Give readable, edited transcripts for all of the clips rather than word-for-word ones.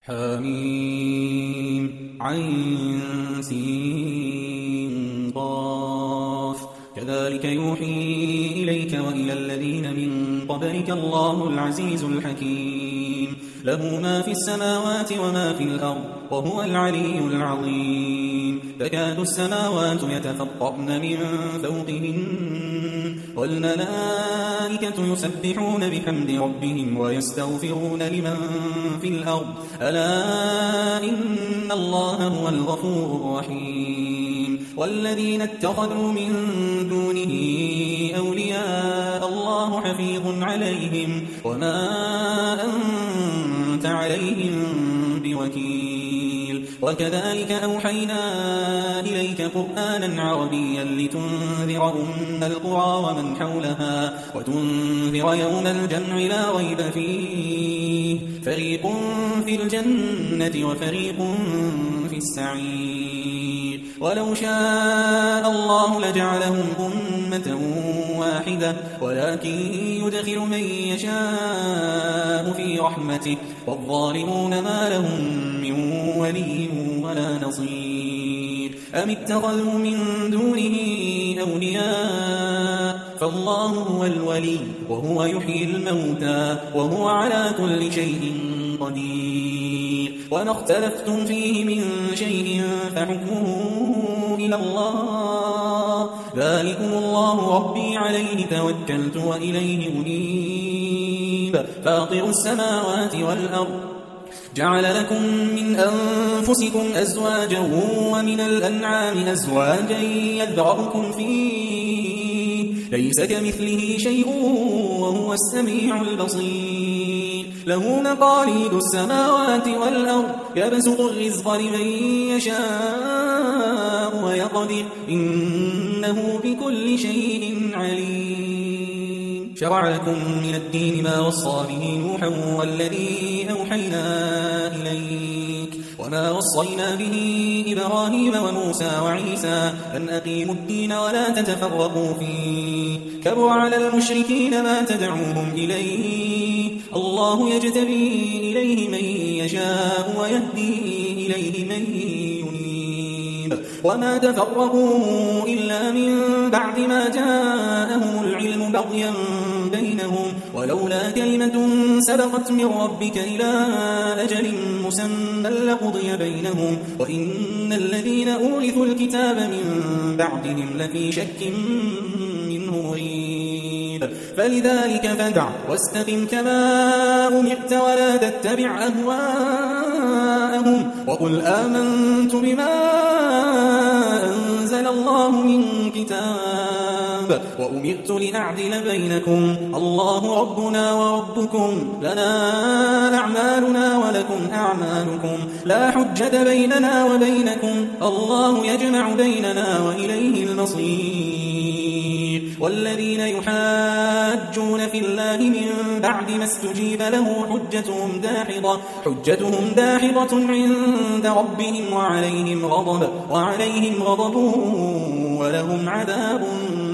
حميم عين سين قاف كذلك يوحي إليك وإلى الذين من قبلك الله العزيز الحكيم له ما في السماوات وما في الأرض وهو العلي العظيم تكاد السماوات يتفطرن من فوقهن والملائكة يسبحون بحمد ربهم ويستغفرون لمن في الأرض ألا إن الله هو الغفور الرحيم والذين اتخذوا من دونه أولياء الله حفيظ عليهم وما أنت عليهم بوكيل وكذلك أوحينا إليك قرآنا عربيا لتنذر أم القرى ومن حولها وتنذر يوم الجمع لا ريب فيه فريق في الجنة وفريق في السعير ولو شاء الله لجعلهم أمة واحدة ولكن يدخل من يشاء في رحمته والظالمون ما لهم من ولي ولا نصير أم اتخذوا من دونه أولياء فالله هو الولي وهو يحيي الموتى وهو على كل شيء قدير وما اختلفتم فيه من شيء فحكمه إلى الله ذلكم الله ربي عليه توكلت وإليه أنيب فاطر السماوات والأرض جعل لكم من أنفسكم أزواجا ومن الأنعام أزواجا يذرأكم فيه ليس كمثله شيء وهو السميع البصير له مقاليد السماوات والأرض يبسط الرزق لمن يشاء ويقدر إنه بكل شيء عليم شرع لكم من الدين ما وصى به نوحا والذي أوحينا إليك وما وصينا به إبراهيم وموسى وعيسى أن أقيموا الدين ولا تتفرقوا فيه كبر على المشركين ما تدعوهم إليه الله يجتبي إليه من يشاء ويهدي إليه من ينيب وما تفرقوا إلا من بعد ما جاءهم العلم بغيا بينهم ولولا كلمة سبقت من ربك إلى أجل مسمى لقضي بينهم وإن الذين أورثوا الكتاب من بعدهم لفي شك منه مريب فلذلك فادع واستقم كما أمرت ولا تتبع أهواءهم وقل آمنت بما أنزل الله من كتاب وأمرت لأعدل بينكم الله ربنا وربكم لنا أعمالنا ولكم أعمالكم لا حجة بيننا وبينكم الله يجمع بيننا وإليه المصير والذين يحاجون في الله من بعد ما استجيب له حجتهم داحضة عند ربهم وعليهم غضب ولهم عذاب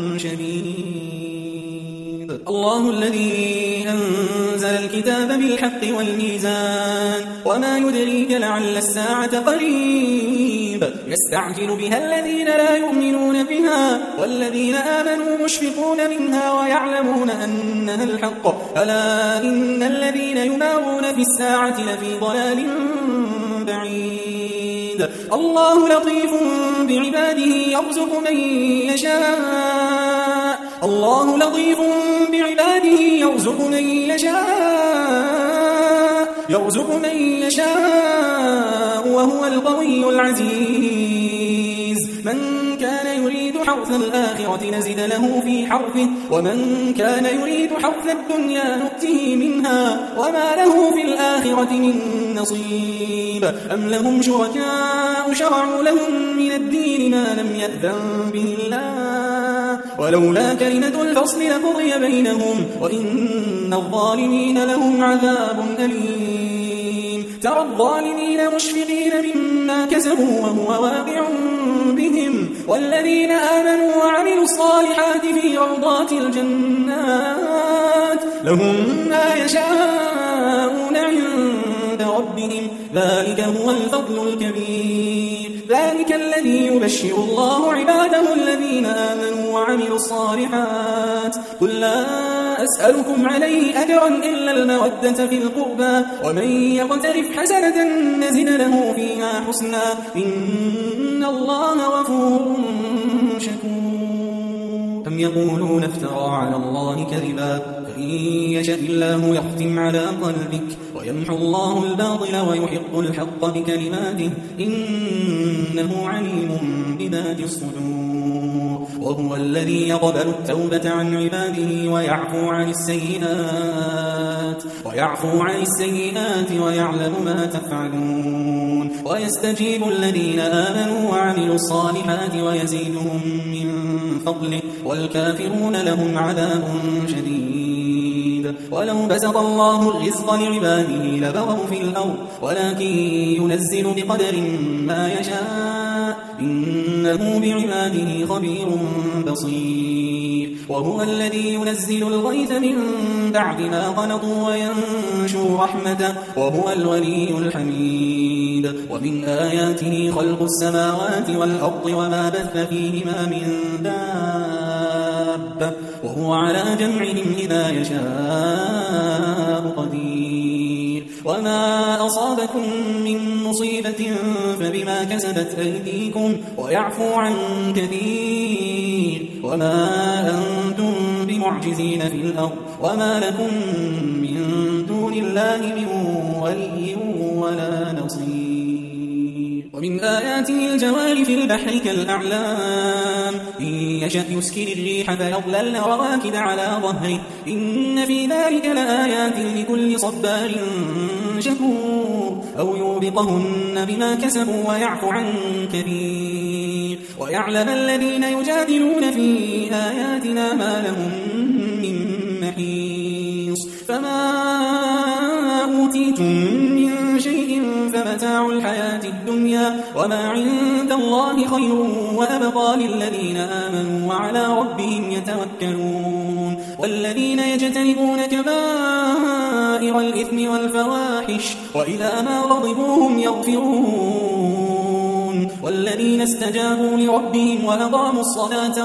شديد الله الذي أنزل الكتاب بالحق والميزان وما يدريك لعل الساعة قريب يستعجل بها الذين لا يؤمنون بها والذين آمنوا مشفقون منها ويعلمون أنها الحق ألا إن الذين يمارون في الساعة لفي ضلال بعيد الله لطيف بعباده يرزق من يشاء الله لطيف بعباده يرزق من يشاء وهو القوي العزيز من كان يريد حرث الآخرة نزد له في حرثه ومن كان يريد حرث الدنيا نؤته منها وما له في الآخرة من نصيب أم لهم شركاء شرعوا لهم من الدين ما لم يأذن به الله ولولا كلمة الفصل لقضي بينهم وإن الظالمين لهم عذاب أليم ترى الظالمين مشفقين مما كسبوا وهو واقع بهم والذين آمنوا وعملوا الصالحات في روضات الجنات لهم ما يشاءون عند ربهم ذلك هو الفضل الكبير ذلك الذي يبشر الله عباده الذين آمنوا وعملوا الصالحات قل لا أسألكم عليه أجرا إلا المودة في القربى ومن يقترف حسنة نزد له فيها حسنا إن الله غفور شكور أم يقولون افترى على الله كذبا فإن يشاء الله يختم على قلبك ويمحو الله الباطل ويحق الحق بكلماته إنه عليم بذات الصدور وهو الذي يقبل التوبة عن عباده ويعفو عن السيئات ويعلم ما تفعلون ويستجيب الذين آمنوا وعملوا الصالحات ويزيدهم من فضله والكافرون لهم عذاب شديد ولو بسط الله الرزق لعباده لبغوا في الأرض ولكن ينزل بقدر ما يشاء إنه بعباده خبير بصير وهو الذي ينزل الغيث من بعد ما قنطوا وينشر رحمته وهو الولي الحميد ومن آياته خلق السماوات والأرض وما بث فيهما من دابة وهو على جمعهم إذا يشاء قدير وما أصابكم من مصيبة فبما كسبت أيديكم ويعفو عن كثير وما أنتم بمعجزين في الأرض وما لكم من دون الله من ولي ولا نصير ومن آياته الجوار في البحر كالأعلام إن يشأ يسكن الريح فيظللن رواكد على ظهره إن في ذلك لآيات لكل صبار شكور أو يوبقهن بما كسبوا ويعفو عن كثير ويعلم الذين يجادلون في آياتنا ما لهم من محيص فما أوتيتم من شيء فمتاع الحياة الدنيا وما عند الله خير وأبقى للذين آمنوا وعلى ربهم يتوكلون والذين يجتنبون كبائر الإثم والفواحش وإذا ما غضبوا هم يغفرون والذين استجابوا لربهم وأقاموا الصلاة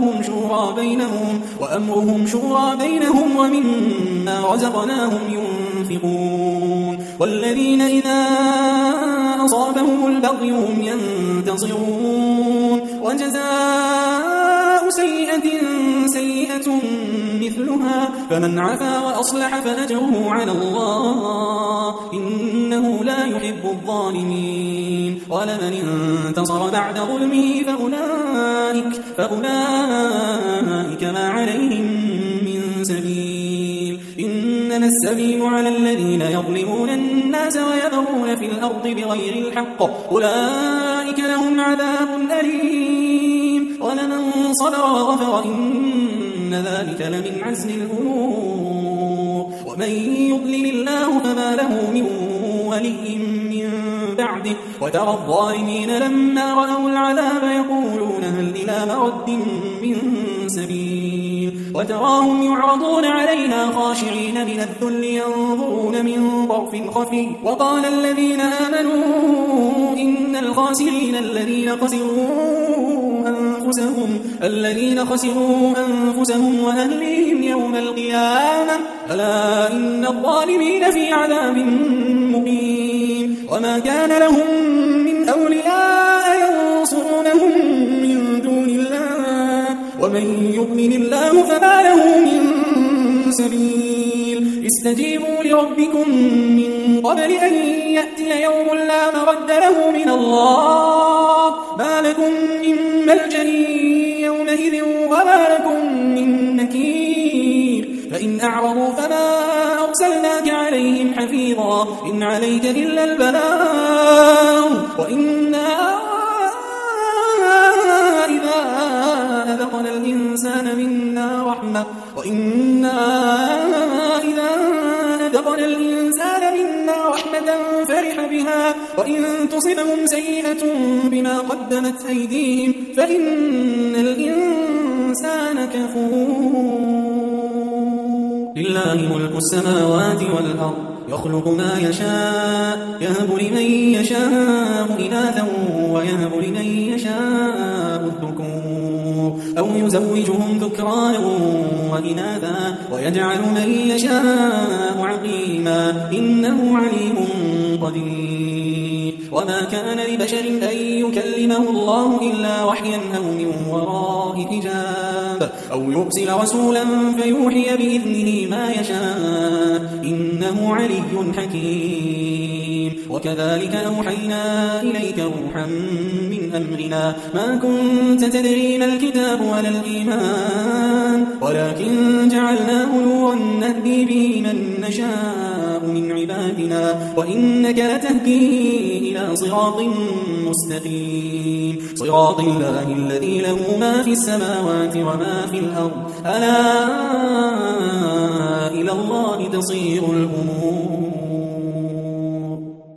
وأمرهم شورى بينهم ومما رزقناهم ينفقون والذين إذا أصابهم البغي هم ينتصرون وجزاء سيئة مثلها فمن عفا وأصلح فأجره على الله إنه لا يحب الظالمين ولمن انتصر بعد ظلمه فأولئك ما عليهم من سبيل إنما السبيل على الذين يظلمون الناس ويبغون في الأرض بغير الحق أولئك لهم عذاب أليم ولمن صبر وغفر إن ذلك لمن عزم الأمور ومن يضلل الله فما له من ولي من بعده وترى الظالمين لما رأوا العذاب يقولون هل إلى مرد من سبيل وتراهم يعرضون عليها خاشعين من الذل ينظرون من طرف خفي وقال الذين آمنوا إن الخاسرين الذين خسروا أنفسهم وأهليهم يوم القيامة ألا إن الظالمين في عذاب مقيم وما كان لهم من أولياء ينصرونهم من دون الله ومن يؤمن الله فما له من سبيل استجيبوا لربكم من قبل أن يأتي يوم لا مرد له من الله ما لكم من ملجأ يومئذ وما لكم من نكير فإن أعرضوا فما أرسلناك عليهم حفيظا إن عليك إلا البلاغ وإنا إذا أذقنا الإنسان منا رحمة فرح بها وإن تصبهم سيئة بما قدمت أيديهم فإن الإنسان كفور لله ملك السماوات والأرض يخلق ما يشاء يهب لمن يشاء إناثا ويهب لمن يشاء الذكور أو يزوجهم ذكرانا وإناثا ويجعل من يشاء عقيما إنه عليم قدير. وما كان لبشر أن يكلمه الله إلا وحيا أو من وراء حجاب أو يرسل رسولا فيوحي بإذنه ما يشاء إنه علي حكيم. وكذلك أوحينا إليك روحا من أمرنا ما كنت تدري ما الكتاب ولا الإيمان ولكن جعلناه نورا نهدي به من نشاء من عبادنا وإنك لتهدي إلى صراط مستقيم صراط الله الذي له ما في السماوات وما في الأرض ألا إلى الله تصير الأمور.